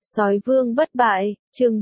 Sói vương bất bại, chương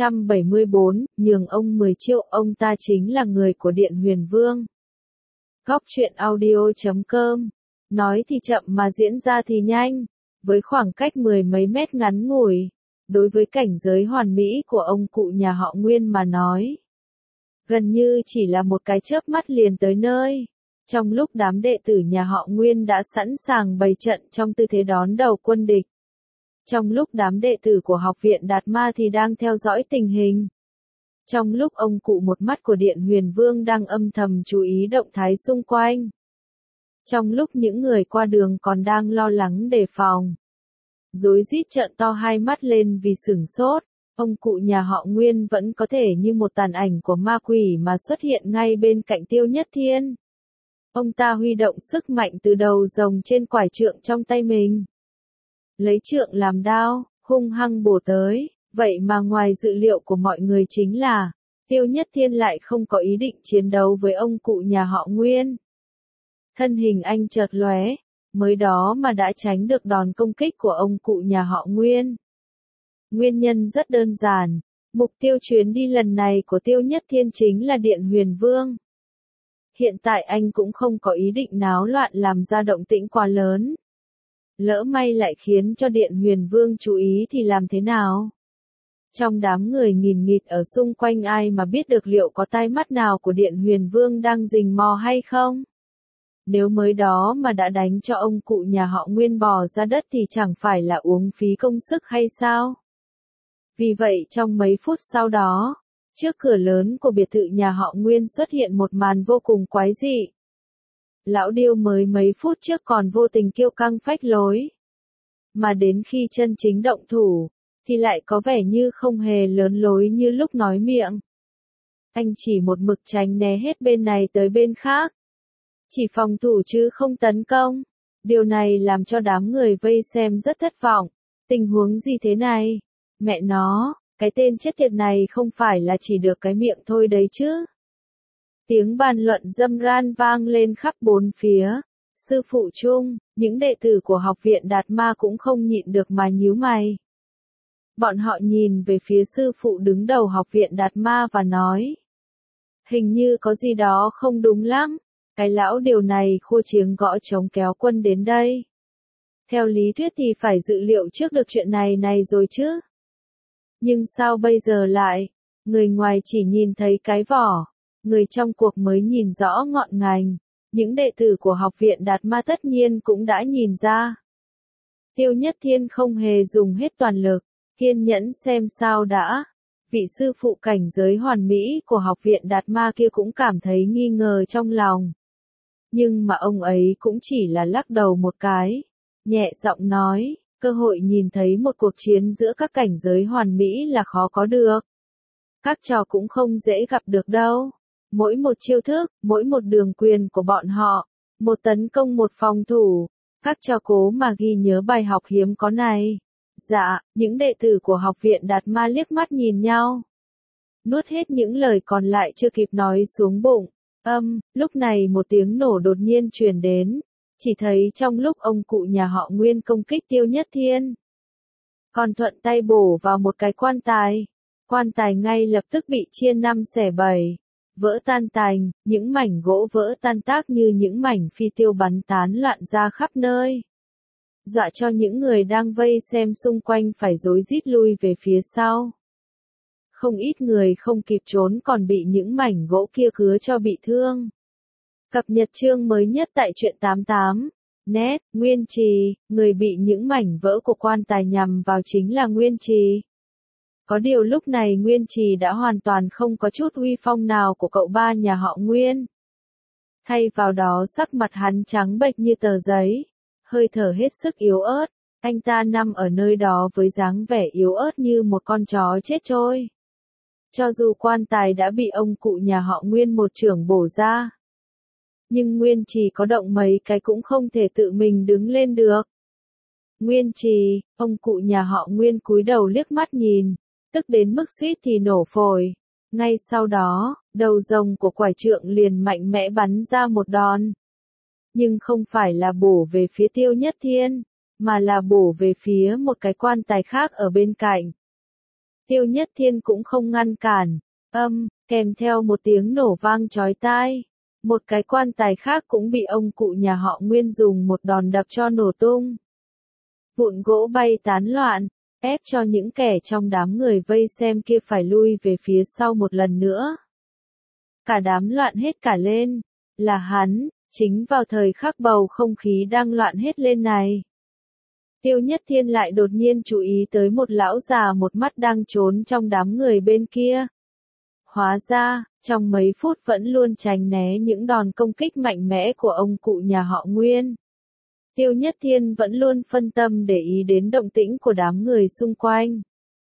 474, nhường ông 10 triệu, ông ta chính là người của Điện Huyền Vương. Góc truyện audio.com. Nói thì chậm mà diễn ra thì nhanh, với khoảng cách mười mấy mét ngắn ngủi, đối với cảnh giới hoàn mỹ của ông cụ nhà họ Nguyên mà nói. Gần như chỉ là một cái chớp mắt liền tới nơi. Trong lúc đám đệ tử nhà họ Nguyên đã sẵn sàng bày trận trong tư thế đón đầu quân địch. Trong lúc đám đệ tử của học viện Đạt Ma thì đang theo dõi tình hình. Trong lúc ông cụ một mắt của Điện Huyền Vương đang âm thầm chú ý động thái xung quanh. Trong lúc những người qua đường còn đang lo lắng đề phòng. Rối rít trợn to hai mắt lên vì sửng sốt, ông cụ nhà họ Nguyên vẫn có thể như một tàn ảnh của ma quỷ mà xuất hiện ngay bên cạnh Tiêu Nhất Thiên. Ông ta huy động sức mạnh từ đầu rồng trên quải trượng trong tay mình. Lấy trượng làm đao, hung hăng bổ tới, vậy mà ngoài dự liệu của mọi người chính là, Tiêu Nhất Thiên lại không có ý định chiến đấu với ông cụ nhà họ Nguyên. Thân hình anh chợt lóe, mới đó mà đã tránh được đòn công kích của ông cụ nhà họ Nguyên. Nguyên nhân rất đơn giản, mục tiêu chuyến đi lần này của Tiêu Nhất Thiên chính là Điện Huyền Vương. Hiện tại anh cũng không có ý định náo loạn làm ra động tĩnh quá lớn. Lỡ may lại khiến cho Điện Huyền Vương chú ý thì làm thế nào? Trong đám người nghìn nghịt ở xung quanh ai mà biết được liệu có tai mắt nào của Điện Huyền Vương đang rình mò hay không? Nếu mới đó mà đã đánh cho ông cụ nhà họ Nguyên bò ra đất thì chẳng phải là uống phí công sức hay sao? Vì vậy trong mấy phút sau đó, trước cửa lớn của biệt thự nhà họ Nguyên xuất hiện một màn vô cùng quái dị. Lão Điêu mới mấy phút trước còn vô tình kiêu căng phách lối. Mà đến khi chân chính động thủ, thì lại có vẻ như không hề lớn lối như lúc nói miệng. Anh chỉ một mực tránh né hết bên này tới bên khác. Chỉ phòng thủ chứ không tấn công. Điều này làm cho đám người vây xem rất thất vọng. Tình huống gì thế này? Mẹ nó, cái tên chết tiệt này không phải là chỉ được cái miệng thôi đấy chứ. Tiếng bàn luận râm ran vang lên khắp bốn phía. Sư phụ chung, những đệ tử của học viện Đạt Ma cũng không nhịn được mà nhíu mày. Bọn họ nhìn về phía sư phụ đứng đầu học viện Đạt Ma và nói. Hình như có gì đó không đúng lắm. Cái lão điều này khua chiêng gõ trống kéo quân đến đây. Theo lý thuyết thì phải dự liệu trước được chuyện này rồi chứ. Nhưng sao bây giờ lại, người ngoài chỉ nhìn thấy cái vỏ, người trong cuộc mới nhìn rõ ngọn ngành. Những đệ tử của học viện Đạt Ma tất nhiên cũng đã nhìn ra. Tiêu Nhất Thiên không hề dùng hết toàn lực, kiên nhẫn xem sao đã. Vị sư phụ cảnh giới hoàn mỹ của học viện Đạt Ma kia cũng cảm thấy nghi ngờ trong lòng. Nhưng mà ông ấy cũng chỉ là lắc đầu một cái, nhẹ giọng nói, cơ hội nhìn thấy một cuộc chiến giữa các cảnh giới hoàn mỹ là khó có được. Các trò cũng không dễ gặp được đâu. Mỗi một chiêu thức, mỗi một đường quyền của bọn họ, một tấn công một phòng thủ, các trò cố mà ghi nhớ bài học hiếm có này. Dạ, những đệ tử của học viện Đạt Ma liếc mắt nhìn nhau. Nuốt hết những lời còn lại chưa kịp nói xuống bụng. Lúc này một tiếng nổ đột nhiên truyền đến, chỉ thấy trong lúc ông cụ nhà họ Nguyên công kích Tiêu Nhất Thiên. Còn thuận tay bổ vào một cái quan tài ngay lập tức bị chia năm xẻ bảy, vỡ tan tành, những mảnh gỗ vỡ tan tác như những mảnh phi tiêu bắn tán loạn ra khắp nơi. Dọa cho những người đang vây xem xung quanh phải rối rít lui về phía sau. Không ít người không kịp trốn còn bị những mảnh gỗ kia cứa cho bị thương. Cập nhật chương mới nhất tại truyện 88. Net, Nguyên Trì, người bị những mảnh vỡ của quan tài nhằm vào chính là Nguyên Trì. Có điều lúc này Nguyên Trì đã hoàn toàn không có chút uy phong nào của cậu ba nhà họ Nguyên. Thay vào đó sắc mặt hắn trắng bệch như tờ giấy, hơi thở hết sức yếu ớt, anh ta nằm ở nơi đó với dáng vẻ yếu ớt như một con chó chết trôi. Cho dù quan tài đã bị ông cụ nhà họ Nguyên một chưởng bổ ra, nhưng Nguyên Trì có động mấy cái cũng không thể tự mình đứng lên được. Nguyên Trì, ông cụ nhà họ Nguyên cúi đầu liếc mắt nhìn, tức đến mức suýt thì nổ phổi. Ngay sau đó, đầu rồng của quải trượng liền mạnh mẽ bắn ra một đòn. Nhưng không phải là bổ về phía Tiêu Nhất Thiên, mà là bổ về phía một cái quan tài khác ở bên cạnh. Tiêu Nhất Thiên cũng không ngăn cản, kèm theo một tiếng nổ vang chói tai. Một cái quan tài khác cũng bị ông cụ nhà họ Nguyên dùng một đòn đập cho nổ tung. Vụn gỗ bay tán loạn, ép cho những kẻ trong đám người vây xem kia phải lui về phía sau một lần nữa. Cả đám loạn hết cả lên, là hắn, chính vào thời khắc bầu không khí đang loạn hết lên này. Tiêu Nhất Thiên lại đột nhiên chú ý tới một lão già một mắt đang trốn trong đám người bên kia. Hóa ra, trong mấy phút vẫn luôn tránh né những đòn công kích mạnh mẽ của ông cụ nhà họ Nguyên. Tiêu Nhất Thiên vẫn luôn phân tâm để ý đến động tĩnh của đám người xung quanh.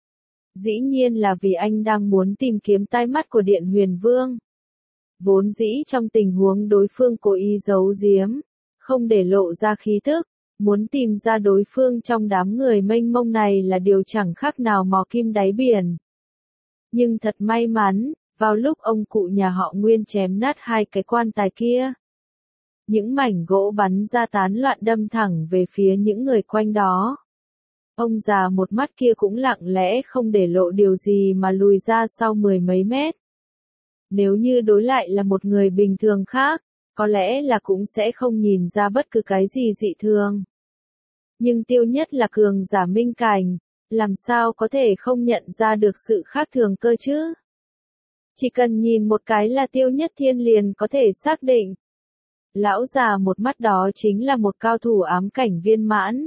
Dĩ nhiên là vì anh đang muốn tìm kiếm tai mắt của Điện Huyền Vương. Vốn dĩ trong tình huống đối phương cố ý giấu giếm, không để lộ ra khí tức, muốn tìm ra đối phương trong đám người mênh mông này là điều chẳng khác nào mò kim đáy biển. Nhưng thật may mắn, vào lúc ông cụ nhà họ Nguyên chém nát hai cái quan tài kia, những mảnh gỗ bắn ra tán loạn đâm thẳng về phía những người quanh đó. Ông già một mắt kia cũng lặng lẽ không để lộ điều gì mà lùi ra sau mười mấy mét. Nếu như đối lại là một người bình thường khác, có lẽ là cũng sẽ không nhìn ra bất cứ cái gì dị thường. Nhưng Tiêu Nhất là cường giả minh cảnh, làm sao có thể không nhận ra được sự khác thường cơ chứ? Chỉ cần nhìn một cái là Tiêu Nhất Thiên liền có thể xác định. Lão già một mắt đó chính là một cao thủ ám cảnh viên mãn.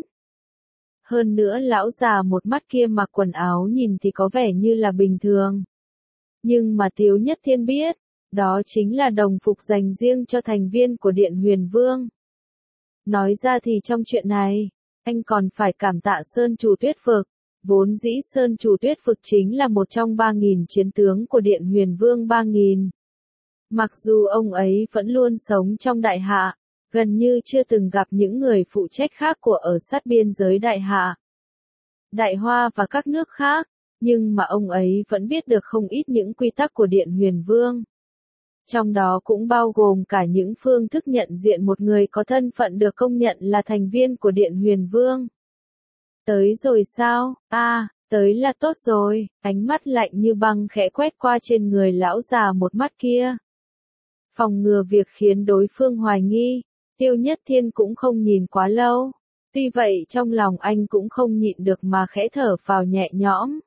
Hơn nữa lão già một mắt kia mặc quần áo nhìn thì có vẻ như là bình thường. Nhưng mà Tiêu Nhất Thiên biết, đó chính là đồng phục dành riêng cho thành viên của Điện Huyền Vương. Nói ra thì trong chuyện này, anh còn phải cảm tạ Sơn Chủ Tuyết Vực. Vốn dĩ Sơn Chủ Tuyết Vực chính là một trong 3.000 chiến tướng của Điện Huyền Vương 3.000. Mặc dù ông ấy vẫn luôn sống trong Đại Hạ, gần như chưa từng gặp những người phụ trách khác của ở sát biên giới Đại Hạ, Đại Hoa và các nước khác, nhưng mà ông ấy vẫn biết được không ít những quy tắc của Điện Huyền Vương. Trong đó cũng bao gồm cả những phương thức nhận diện một người có thân phận được công nhận là thành viên của Điện Huyền Vương. Tới rồi sao? Tới là tốt rồi, ánh mắt lạnh như băng khẽ quét qua trên người lão già một mắt kia. Phòng ngừa việc khiến đối phương hoài nghi, Tiêu Nhất Thiên cũng không nhìn quá lâu. Tuy vậy trong lòng anh cũng không nhịn được mà khẽ thở phào nhẹ nhõm.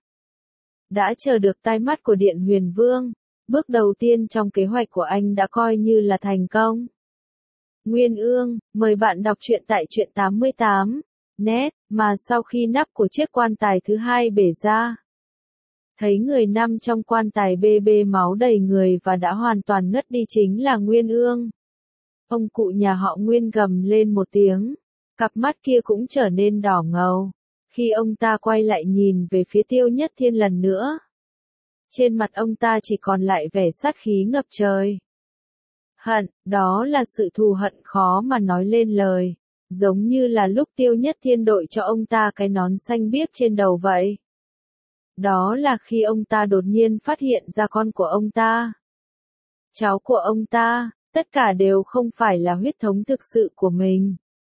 Đã chờ được tai mắt của Điện Huyền Vương, bước đầu tiên trong kế hoạch của anh đã coi như là thành công. Nguyên Ương, mời bạn đọc truyện tại truyện 88. Net, mà sau khi nắp của chiếc quan tài thứ hai bể ra, thấy người nằm trong quan tài bê bê máu đầy người và đã hoàn toàn ngất đi chính là Nguyên Ương. Ông cụ nhà họ Nguyên gầm lên một tiếng, cặp mắt kia cũng trở nên đỏ ngầu, khi ông ta quay lại nhìn về phía Tiêu Nhất Thiên lần nữa. Trên mặt ông ta chỉ còn lại vẻ sát khí ngập trời. Hận, đó là sự thù hận khó mà nói lên lời. Giống như là lúc Tiêu Nhất Thiên đội cho ông ta cái nón xanh biếc trên đầu vậy. Đó là khi ông ta đột nhiên phát hiện ra con của ông ta, cháu của ông ta, tất cả đều không phải là huyết thống thực sự của mình.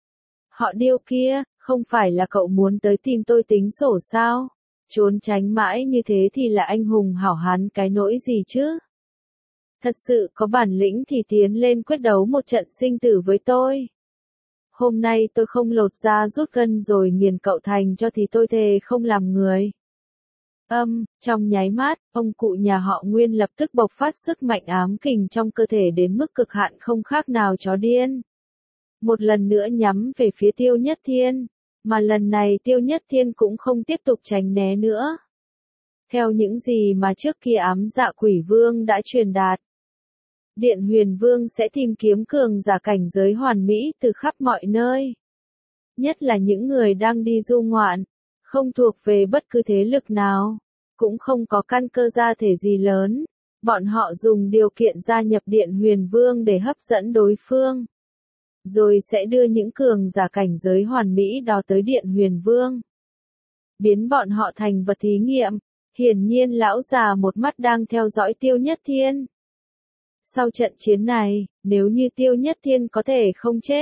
Họ Điêu kia, không phải là cậu muốn tới tìm tôi tính sổ sao? Trốn tránh mãi như thế thì là anh hùng hảo hán cái nỗi gì chứ? Thật sự có bản lĩnh thì tiến lên quyết đấu một trận sinh tử với tôi. Hôm nay tôi không lột da rút gân rồi nghiền cậu thành cho thì tôi thề không làm người. Trong nháy mắt, ông cụ nhà họ Nguyên lập tức bộc phát sức mạnh ám kình trong cơ thể đến mức cực hạn không khác nào chó điên. Một lần nữa nhắm về phía Tiêu Nhất Thiên, mà lần này Tiêu Nhất Thiên cũng không tiếp tục tránh né nữa. Theo những gì mà trước kia ám dạ quỷ vương đã truyền đạt, Điện Huyền Vương sẽ tìm kiếm cường giả cảnh giới hoàn mỹ từ khắp mọi nơi. Nhất là những người đang đi du ngoạn, không thuộc về bất cứ thế lực nào, cũng không có căn cơ gia thể gì lớn. Bọn họ dùng điều kiện gia nhập Điện Huyền Vương để hấp dẫn đối phương, rồi sẽ đưa những cường giả cảnh giới hoàn mỹ đó tới Điện Huyền Vương, biến bọn họ thành vật thí nghiệm. Hiển nhiên lão già một mắt đang theo dõi Tiêu Nhất Thiên. Sau trận chiến này, nếu như Tiêu Nhất Thiên có thể không chết,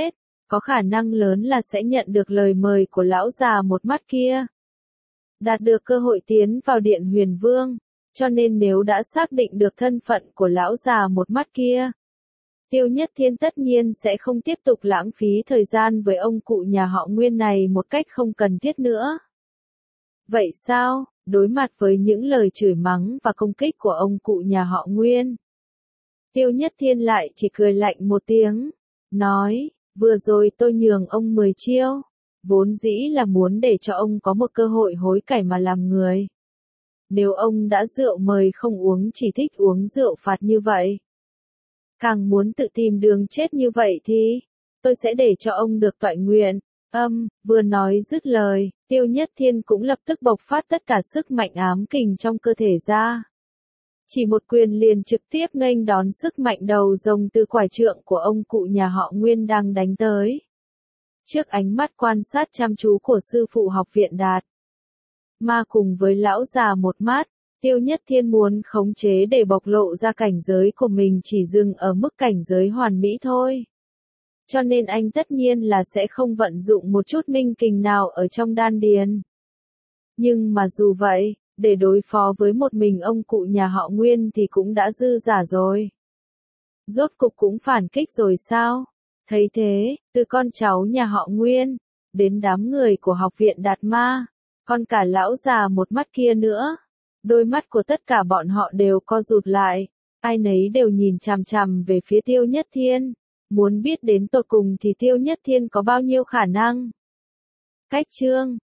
có khả năng lớn là sẽ nhận được lời mời của lão già một mắt kia. Đạt được cơ hội tiến vào điện Huyền Vương, cho nên nếu đã xác định được thân phận của lão già một mắt kia, Tiêu Nhất Thiên tất nhiên sẽ không tiếp tục lãng phí thời gian với ông cụ nhà họ Nguyên này một cách không cần thiết nữa. Vậy sao, đối mặt với những lời chửi mắng và công kích của ông cụ nhà họ Nguyên, Tiêu Nhất Thiên lại chỉ cười lạnh một tiếng, nói, vừa rồi tôi nhường ông 10 chiêu, vốn dĩ là muốn để cho ông có một cơ hội hối cải mà làm người. Nếu ông đã rượu mời không uống chỉ thích uống rượu phạt như vậy, càng muốn tự tìm đường chết như vậy thì, tôi sẽ để cho ông được toại nguyện. Vừa nói dứt lời, Tiêu Nhất Thiên cũng lập tức bộc phát tất cả sức mạnh ám kình trong cơ thể ra. Chỉ một quyền liền trực tiếp nghênh đón sức mạnh đầu rồng từ quải trượng của ông cụ nhà họ Nguyên đang đánh tới. Trước ánh mắt quan sát chăm chú của sư phụ học viện Đạt Ma cùng với lão già một mắt, Tiêu Nhất Thiên muốn khống chế để bộc lộ ra cảnh giới của mình chỉ dừng ở mức cảnh giới hoàn mỹ thôi. Cho nên anh tất nhiên là sẽ không vận dụng một chút minh kình nào ở trong đan điền. Nhưng mà dù vậy, để đối phó với một mình ông cụ nhà họ Nguyên thì cũng đã dư giả rồi. Rốt cục cũng phản kích rồi sao? Thấy thế, từ con cháu nhà họ Nguyên, đến đám người của học viện Đạt Ma, còn cả lão già một mắt kia nữa. Đôi mắt của tất cả bọn họ đều co rụt lại, ai nấy đều nhìn chằm chằm về phía Tiêu Nhất Thiên, muốn biết đến tột cùng thì Tiêu Nhất Thiên có bao nhiêu khả năng. Cách chương